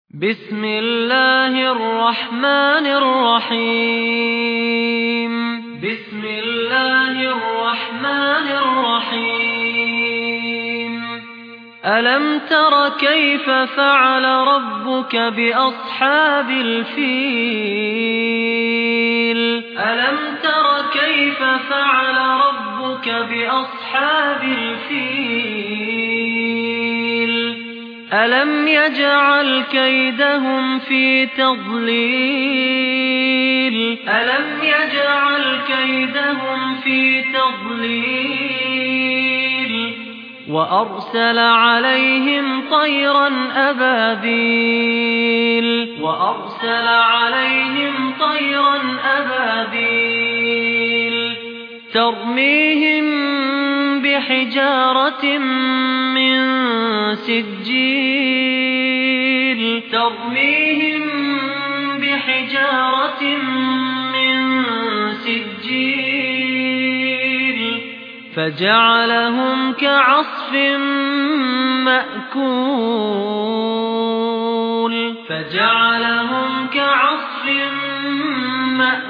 بسم الله الرحمن الرحيم بسم الله الرحمن الرحيم ألم تر كيف فعل ربك بأصحاب الفيل ألم تر كيف فعل ربك بأصحاب الفيل ألم يجعل كيدهم في تضليل ألم يجعل كيدهم في تضليل وأرسل عليهم طيرا أبابيل ترميهم بحجارة من سجيل فجعلهم كعصف مأكول